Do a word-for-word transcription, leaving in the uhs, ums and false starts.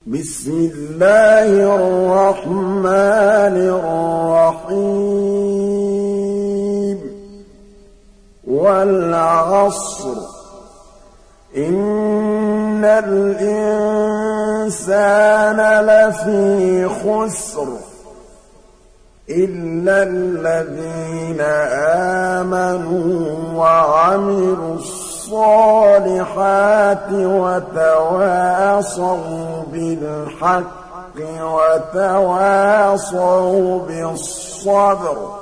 بسم الله الرحمن الرحيم والعصر إن الإنسان لفي خسر إلا الذين آمنوا وعملوا الصالحات وتواصوا بالحق وتواصوا بالصبر